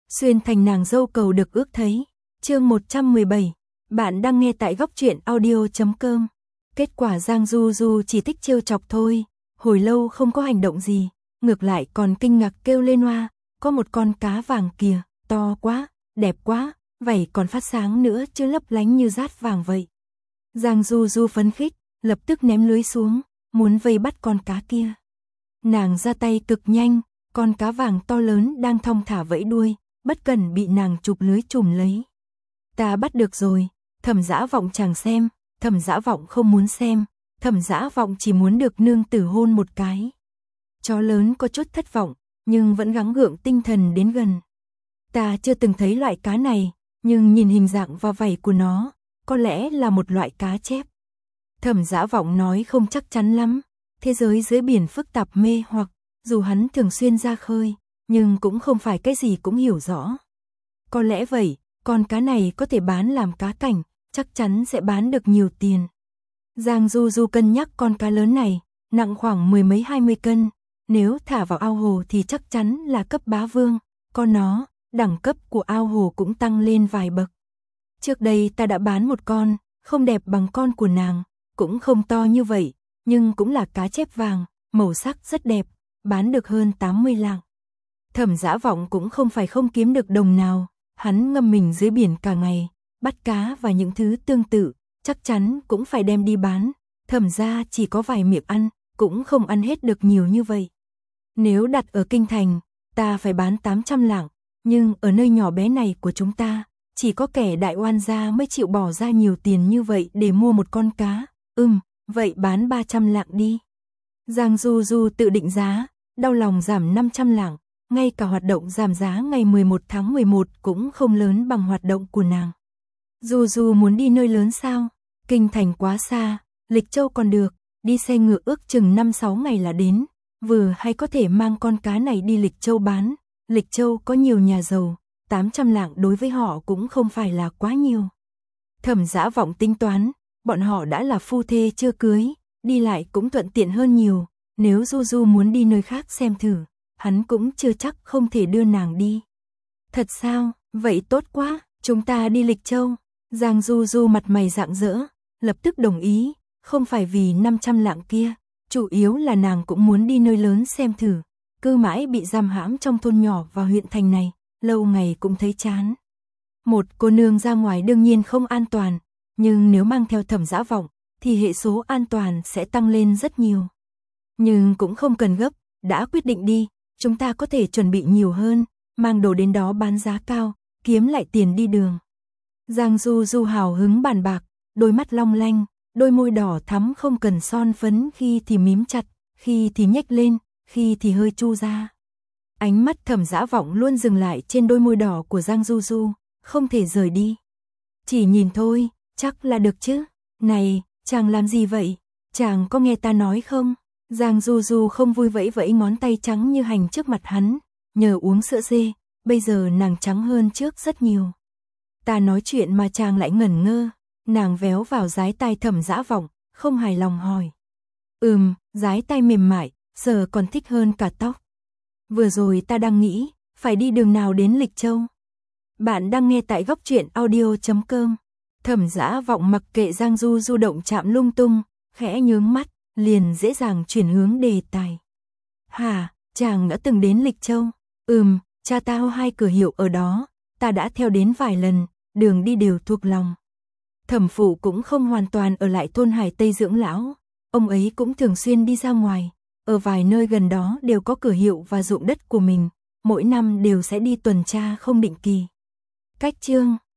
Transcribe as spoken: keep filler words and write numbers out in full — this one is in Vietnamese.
xuyên thành nàng dâu cầu được ước thấy. Chương một trăm mười bảy, bạn đang nghe tại góc truyện audio chấm com. Kết quả Giang Du Du chỉ thích trêu chọc thôi, hồi lâu không có hành động gì, ngược lại còn kinh ngạc kêu lên oa, có một con cá vàng kìa, to quá, đẹp quá, vảy còn phát sáng nữa chứ lấp lánh như dát vàng vậy. Giang Du Du phấn khích, lập tức ném lưới xuống, muốn vây bắt con cá kia. Nàng ra tay cực nhanh, con cá vàng to lớn đang thong thả vẫy đuôi, bất cần bị nàng chụp lưới trùm lấy. Ta bắt được rồi, Thẩm Dã Vọng chàng xem, Thẩm Dã Vọng không muốn xem, Thẩm Dã Vọng chỉ muốn được nương tử hôn một cái. Chó lớn có chút thất vọng, nhưng vẫn gắng gượng tinh thần đến gần. Ta chưa từng thấy loại cá này, nhưng nhìn hình dạng và vảy của nó, có lẽ là một loại cá chép. Thẩm Dã Vọng nói không chắc chắn lắm, thế giới dưới biển phức tạp mê hoặc, dù hắn thường xuyên ra khơi, nhưng cũng không phải cái gì cũng hiểu rõ. Có lẽ vậy, con cá này có thể bán làm cá cảnh, chắc chắn sẽ bán được nhiều tiền. Giang Du Du cân nhắc con cá lớn này, nặng khoảng mười mấy hai mươi cân, nếu thả vào ao hồ thì chắc chắn là cấp bá vương, con nó, đẳng cấp của ao hồ cũng tăng lên vài bậc. Trước đây ta đã bán một con, không đẹp bằng con của nàng, cũng không to như vậy, nhưng cũng là cá chép vàng, màu sắc rất đẹp, bán được hơn tám mươi lạng. Thẩm Dã Vọng cũng không phải không kiếm được đồng nào, hắn ngâm mình dưới biển cả ngày, bắt cá và những thứ tương tự, chắc chắn cũng phải đem đi bán, Thẩm gia chỉ có vài miệng ăn, cũng không ăn hết được nhiều như vậy. Nếu đặt ở kinh thành, ta phải bán tám trăm lạng, nhưng ở nơi nhỏ bé này của chúng ta, chỉ có kẻ đại oan gia mới chịu bỏ ra nhiều tiền như vậy để mua một con cá. Ừm, vậy bán ba trăm lạng đi. Giang Du Du tự định giá, đau lòng giảm năm trăm lạng, ngay cả hoạt động giảm giá ngày mười một tháng mười một cũng không lớn bằng hoạt động của nàng. Du Du muốn đi nơi lớn sao? Kinh thành quá xa, Lịch Châu còn được, đi xe ngựa ước chừng năm sáu ngày là đến, vừa hay có thể mang con cá này đi Lịch Châu bán. Lịch Châu có nhiều nhà giàu, tám trăm lạng đối với họ cũng không phải là quá nhiều. Thẩm Dã Vọng tính toán, bọn họ đã là phu thê chưa cưới, đi lại cũng thuận tiện hơn nhiều, nếu Du Du muốn đi nơi khác xem thử, hắn cũng chưa chắc không thể đưa nàng đi. Thật sao, vậy tốt quá, chúng ta đi Lịch Châu. Giang Du Du mặt mày rạng rỡ, lập tức đồng ý, không phải vì năm trăm lạng kia, chủ yếu là nàng cũng muốn đi nơi lớn xem thử, cứ mãi bị giam hãm trong thôn nhỏ và huyện thành này, lâu ngày cũng thấy chán. Một cô nương ra ngoài đương nhiên không an toàn, nhưng nếu mang theo Thẩm Dã Vọng, thì hệ số an toàn sẽ tăng lên rất nhiều. Nhưng cũng không cần gấp, đã quyết định đi, chúng ta có thể chuẩn bị nhiều hơn, mang đồ đến đó bán giá cao, kiếm lại tiền đi đường. Giang Du Du hào hứng bàn bạc, đôi mắt long lanh, đôi môi đỏ thắm không cần son phấn, khi thì mím chặt, khi thì nhếch lên, khi thì hơi chu ra. Ánh mắt Thẩm Dã Vọng luôn dừng lại trên đôi môi đỏ của Giang Du Du, không thể rời đi. Chỉ nhìn thôi, chắc là được chứ. Này, chàng làm gì vậy? Chàng có nghe ta nói không? Giang Du Du không vui vẫy vẫy ngón tay trắng như hành trước mặt hắn, nhờ uống sữa dê, bây giờ nàng trắng hơn trước rất nhiều. Ta nói chuyện mà chàng lại ngẩn ngơ, nàng véo vào dái tai Thẩm Dã Vọng, không hài lòng hỏi. Ừm, dái tai mềm mại, giờ còn thích hơn cả tóc. Vừa rồi ta đang nghĩ, phải đi đường nào đến Lịch Châu. Bạn đang nghe tại góc truyện audio chấm com. Thẩm Dã Vọng mặc kệ Giang Du Du động chạm lung tung, khẽ nhướng mắt, liền dễ dàng chuyển hướng đề tài. Hả, chàng đã từng đến Lịch Châu? Ừm, cha tao hai cửa hiệu ở đó, ta đã theo đến vài lần, đường đi đều thuộc lòng. Thẩm phụ cũng không hoàn toàn ở lại thôn Hải Tây dưỡng lão, ông ấy cũng thường xuyên đi ra ngoài, ở vài nơi gần đó đều có cửa hiệu và ruộng đất của mình, mỗi năm đều sẽ đi tuần tra không định kỳ. Cách chương